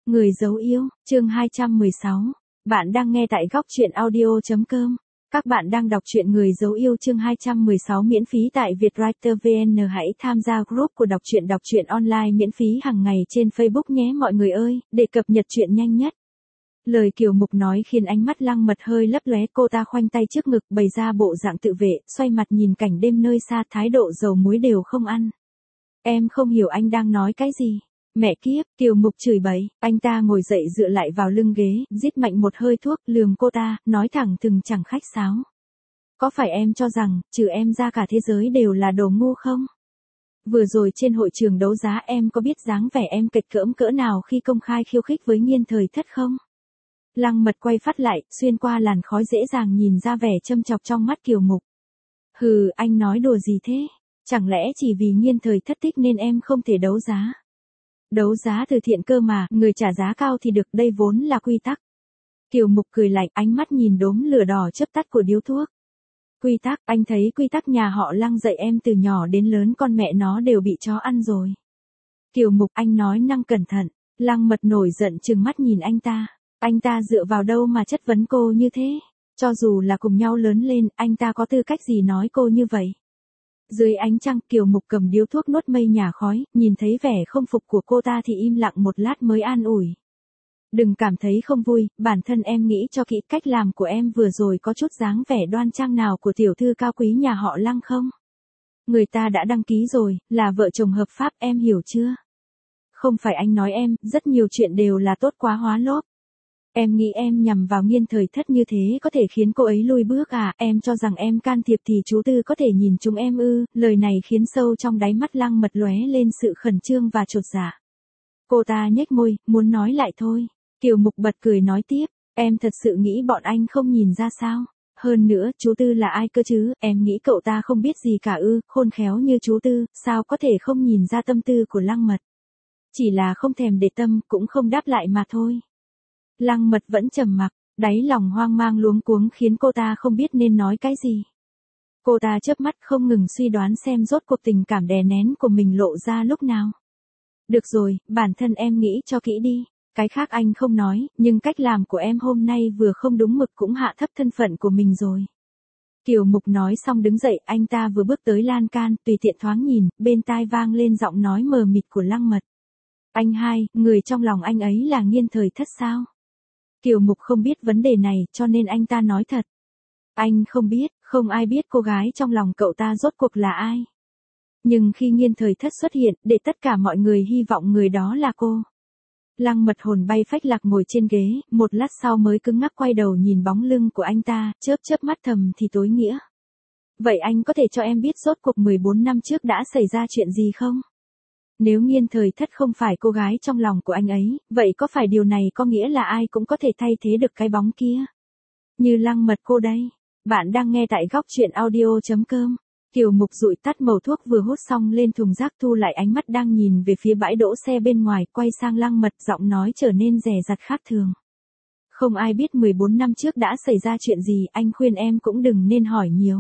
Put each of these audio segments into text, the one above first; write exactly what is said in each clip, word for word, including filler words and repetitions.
Người dấu yêu, chương hai trăm mười sáu. Bạn đang nghe tại góc truyện audio chấm com. Các bạn đang đọc truyện Người dấu yêu chương hai trăm mười sáu miễn phí tại Vietwriter vê en. Hãy tham gia group của đọc truyện đọc truyện online miễn phí hàng ngày trên Facebook nhé mọi người ơi, để cập nhật truyện nhanh nhất. Lời Kiều Mục nói khiến ánh mắt Lăng Mật hơi lấp lóe, cô ta khoanh tay trước ngực bày ra bộ dạng tự vệ, xoay mặt nhìn cảnh đêm nơi xa, thái độ dầu muối đều không ăn. Em không hiểu anh đang nói cái gì. Mẹ kiếp, Kiều Mục chửi bậy, anh ta ngồi dậy dựa lại vào lưng ghế, rít mạnh một hơi thuốc, lườm cô ta, nói thẳng thừng chẳng khách sáo. Có phải em cho rằng, trừ em ra cả thế giới đều là đồ ngu không? Vừa rồi trên hội trường đấu giá em có biết dáng vẻ em kịch cỡm cỡ nào khi công khai khiêu khích với Nghiên Thời Thất không? Lăng Mật quay phát lại, xuyên qua làn khói dễ dàng nhìn ra vẻ châm chọc trong mắt Kiều Mục. Hừ, anh nói đùa gì thế? Chẳng lẽ chỉ vì Nghiên Thời Thất thích nên em không thể đấu giá? Đấu giá từ thiện cơ mà, người trả giá cao thì được, đây vốn là quy tắc. Kiều Mục cười lạnh, ánh mắt nhìn đốm lửa đỏ chớp tắt của điếu thuốc. Quy tắc, anh thấy quy tắc nhà họ Lăng dạy em từ nhỏ đến lớn con mẹ nó đều bị chó ăn rồi. Kiều Mục, anh nói năng cẩn thận. Lăng Mật nổi giận trừng mắt nhìn anh ta. Anh ta dựa vào đâu mà chất vấn cô như thế? Cho dù là cùng nhau lớn lên, anh ta có tư cách gì nói cô như vậy? Dưới ánh trăng, Kiều Mục cầm điếu thuốc nuốt mây nhả khói, nhìn thấy vẻ không phục của cô ta thì im lặng một lát mới an ủi. Đừng cảm thấy không vui, bản thân em nghĩ cho kỹ, cách làm của em vừa rồi có chút dáng vẻ đoan trang nào của tiểu thư cao quý nhà họ Lăng không? Người ta đã đăng ký rồi, là vợ chồng hợp pháp, em hiểu chưa? Không phải anh nói em, rất nhiều chuyện đều là tốt quá hóa lốp. Em nghĩ em nhằm vào Nghiên Thời Thất như thế có thể khiến cô ấy lùi bước à, em cho rằng em can thiệp thì chú Tư có thể nhìn chúng em ư? Lời này khiến sâu trong đáy mắt Lăng Mật lóe lên sự khẩn trương và chột dạ. Cô ta nhếch môi, muốn nói lại thôi. Kiều Mục bật cười nói tiếp, em thật sự nghĩ bọn anh không nhìn ra sao? Hơn nữa, chú Tư là ai cơ chứ, em nghĩ cậu ta không biết gì cả ư? Khôn khéo như chú Tư, sao có thể không nhìn ra tâm tư của Lăng Mật? Chỉ là không thèm để tâm, cũng không đáp lại mà thôi. Lăng Mật vẫn trầm mặc, đáy lòng hoang mang luống cuống khiến cô ta không biết nên nói cái gì. Cô ta chớp mắt không ngừng suy đoán xem rốt cuộc tình cảm đè nén của mình lộ ra lúc nào. Được rồi, bản thân em nghĩ cho kỹ đi, cái khác anh không nói, nhưng cách làm của em hôm nay vừa không đúng mực cũng hạ thấp thân phận của mình rồi. Kiều Mục nói xong đứng dậy, anh ta vừa bước tới lan can, tùy tiện thoáng nhìn, bên tai vang lên giọng nói mờ mịt của Lăng Mật. Anh hai, người trong lòng anh ấy là Nghiên Thời Thất sao? Kiều Mục không biết vấn đề này, cho nên anh ta nói thật. Anh không biết, không ai biết cô gái trong lòng cậu ta rốt cuộc là ai. Nhưng khi Nghiên Thời Thất xuất hiện, để tất cả mọi người hy vọng người đó là cô. Lăng Mật hồn bay phách lạc ngồi trên ghế, một lát sau mới cứng ngắc quay đầu nhìn bóng lưng của anh ta, chớp chớp mắt thầm thì tối nghĩa. Vậy anh có thể cho em biết rốt cuộc mười bốn năm trước đã xảy ra chuyện gì không? Nếu Nghiên Thời Thất không phải cô gái trong lòng của anh ấy, vậy có phải điều này có nghĩa là ai cũng có thể thay thế được cái bóng kia? Như Lăng Mật cô đây. Bạn đang nghe tại góc truyện audio chấm com. Kiều Mục dụi tắt mẩu thuốc vừa hút xong lên thùng rác, thu lại ánh mắt đang nhìn về phía bãi đỗ xe bên ngoài, quay sang Lăng Mật, giọng nói trở nên dè dặt khác thường. Không ai biết mười bốn năm trước đã xảy ra chuyện gì, anh khuyên em cũng đừng nên hỏi nhiều.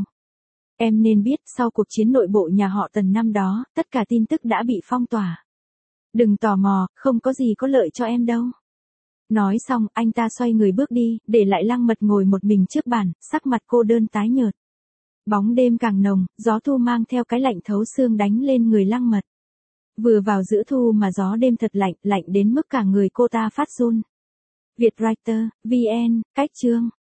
Em nên biết, sau cuộc chiến nội bộ nhà họ Tần năm đó, tất cả tin tức đã bị phong tỏa. Đừng tò mò, không có gì có lợi cho em đâu. Nói xong, anh ta xoay người bước đi, để lại Lăng Mật ngồi một mình trước bàn, sắc mặt cô đơn tái nhợt. Bóng đêm càng nồng, gió thu mang theo cái lạnh thấu xương đánh lên người Lăng Mật. Vừa vào giữa thu mà gió đêm thật lạnh, lạnh đến mức cả người cô ta phát run. Vietwriter, vê en, cách chương.